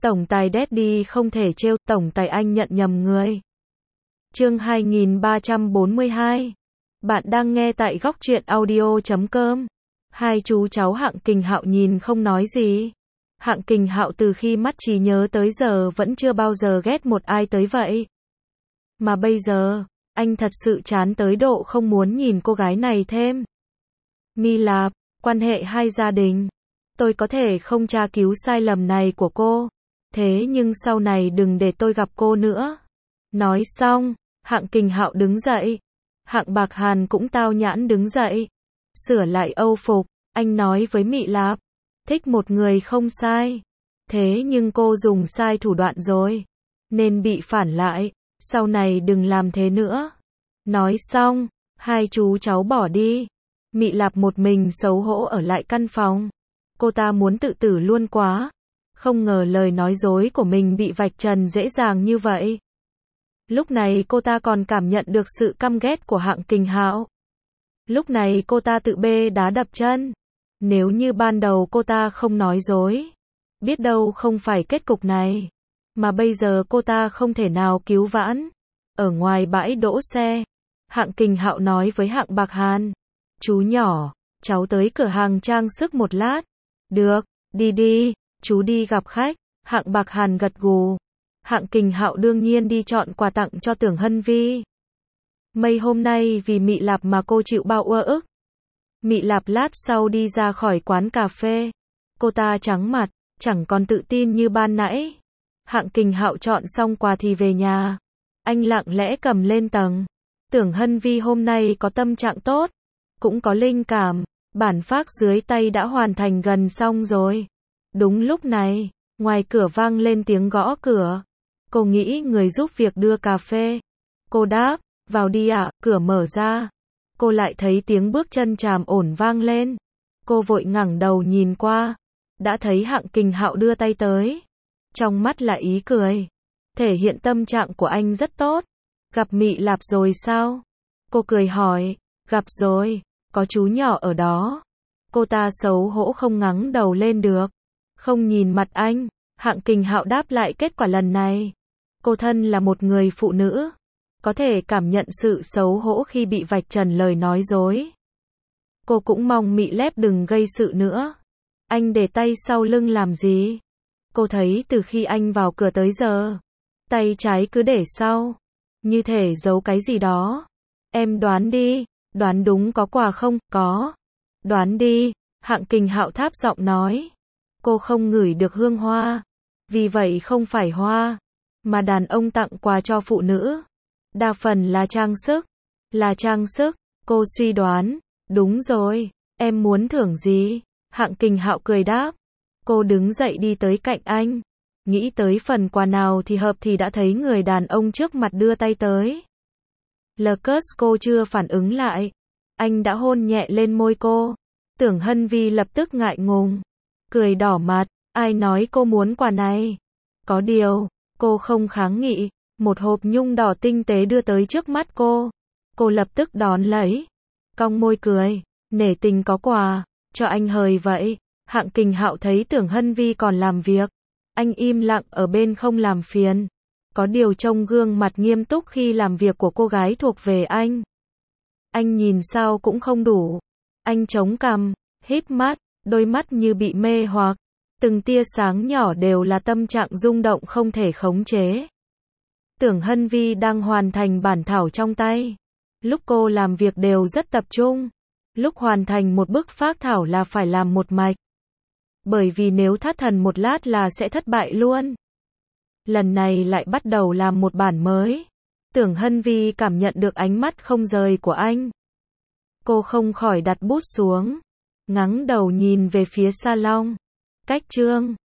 Tổng tài Daddy không thể trêu, tổng tài anh nhận nhầm người. Chương 2342. Bạn đang nghe tại góc truyện audio.com. Hai chú cháu Hạng Kình Hạo nhìn không nói gì. Hạng Kình Hạo từ khi mắt trí nhớ tới giờ vẫn chưa bao giờ ghét một ai tới vậy. Mà bây giờ, anh thật sự chán tới độ không muốn nhìn cô gái này thêm. My Lạp, quan hệ hai gia đình. Tôi có thể không tra cứu sai lầm này của cô. Thế nhưng sau này đừng để tôi gặp cô nữa. Nói xong, Hạng Kình Hạo đứng dậy. Hạng Bạc Hàn cũng tao nhãn đứng dậy. Sửa lại âu phục, anh nói với Mị Lạp. Thích một người không sai. Thế nhưng cô dùng sai thủ đoạn rồi. Nên bị phản lại. Sau này đừng làm thế nữa. Nói xong, hai chú cháu bỏ đi. Mị Lạp một mình xấu hổ ở lại căn phòng. Cô ta muốn tự tử luôn quá. Không ngờ lời nói dối của mình bị vạch trần dễ dàng như vậy. Lúc này cô ta còn cảm nhận được sự căm ghét của Hạng Kình Hạo. Lúc này cô ta tự bê đá đập chân. Nếu như ban đầu cô ta không nói dối, biết đâu không phải kết cục này. Mà bây giờ cô ta không thể nào cứu vãn. Ở ngoài bãi đỗ xe, Hạng Kình Hạo nói với Hạng Bạc Hàn. Chú nhỏ, cháu tới cửa hàng trang sức một lát. Được, đi đi, chú đi gặp khách. Hạng Bạc Hàn gật gù. Hạng Kình Hạo đương nhiên đi chọn quà tặng cho Tưởng Hân Vi. Mấy hôm nay vì Mị Lạp mà cô chịu bao uất ức. Mị Lạp lát sau đi ra khỏi quán cà phê. Cô ta trắng mặt, chẳng còn tự tin như ban nãy. Hạng Kình Hạo chọn xong quà thì về nhà. Anh lặng lẽ cầm lên tầng. Tưởng Hân Vi hôm nay có tâm trạng tốt, cũng có linh cảm. Bản phác dưới tay đã hoàn thành gần xong rồi. Đúng lúc này, ngoài cửa vang lên tiếng gõ cửa. Cô nghĩ người giúp việc đưa cà phê. Cô đáp, vào đi ạ, cửa mở ra. Cô lại thấy tiếng bước chân tràm ổn vang lên. Cô vội ngẩng đầu nhìn qua. Đã thấy Hạng Kình Hạo đưa tay tới. Trong mắt là ý cười. Thể hiện tâm trạng của anh rất tốt. Gặp Mị Lạp rồi sao? Cô cười hỏi, gặp rồi, có chú nhỏ ở đó. Cô ta xấu hổ không ngẩng đầu lên được. Không nhìn mặt anh, Hạng Kình Hạo đáp lại kết quả lần này. Cô thân là một người phụ nữ. Có thể cảm nhận sự xấu hổ khi bị vạch trần lời nói dối. Cô cũng mong Mị Lạp đừng gây sự nữa. Anh để tay sau lưng làm gì? Cô thấy từ khi anh vào cửa tới giờ, tay trái cứ để sau. Như thể giấu cái gì đó. Em đoán đi, đoán đúng có quà không? Có. Đoán đi, Hạng Kình Hạo thấp giọng nói. Cô không ngửi được hương hoa. Vì vậy không phải hoa, mà đàn ông tặng quà cho phụ nữ. Đa phần là trang sức. Là trang sức, cô suy đoán. Đúng rồi, em muốn thưởng gì? Hạng Kình Hạo cười đáp. Cô đứng dậy đi tới cạnh anh. Nghĩ tới phần quà nào thì hợp thì đã thấy người đàn ông trước mặt đưa tay tới. Lucas cô chưa phản ứng lại. Anh đã hôn nhẹ lên môi cô. Tưởng Hân Vi lập tức ngại ngùng. Cười đỏ mặt, ai nói cô muốn quà này? Có điều, cô không kháng nghị. Một hộp nhung đỏ tinh tế đưa tới trước mắt cô. Cô lập tức đón lấy. Cong môi cười, nể tình có quà, cho anh hời vậy. Hạng Kình Hạo thấy Tưởng Hân Vi còn làm việc. Anh im lặng ở bên không làm phiền. Có điều trông gương mặt nghiêm túc khi làm việc của cô gái thuộc về anh. Anh nhìn sao cũng không đủ. Anh chống cằm, híp mắt, đôi mắt như bị mê hoặc. Từng tia sáng nhỏ đều là tâm trạng rung động không thể khống chế. Tưởng Hân Vi đang hoàn thành bản thảo trong tay. Lúc cô làm việc đều rất tập trung. Lúc hoàn thành một bức phác thảo là phải làm một mạch. Bởi vì nếu thất thần một lát là sẽ thất bại luôn. Lần này lại bắt đầu làm một bản mới. Tưởng Hân Vi cảm nhận được ánh mắt không rời của anh. Cô không khỏi đặt bút xuống. Ngẩng đầu nhìn về phía salon. Cách chương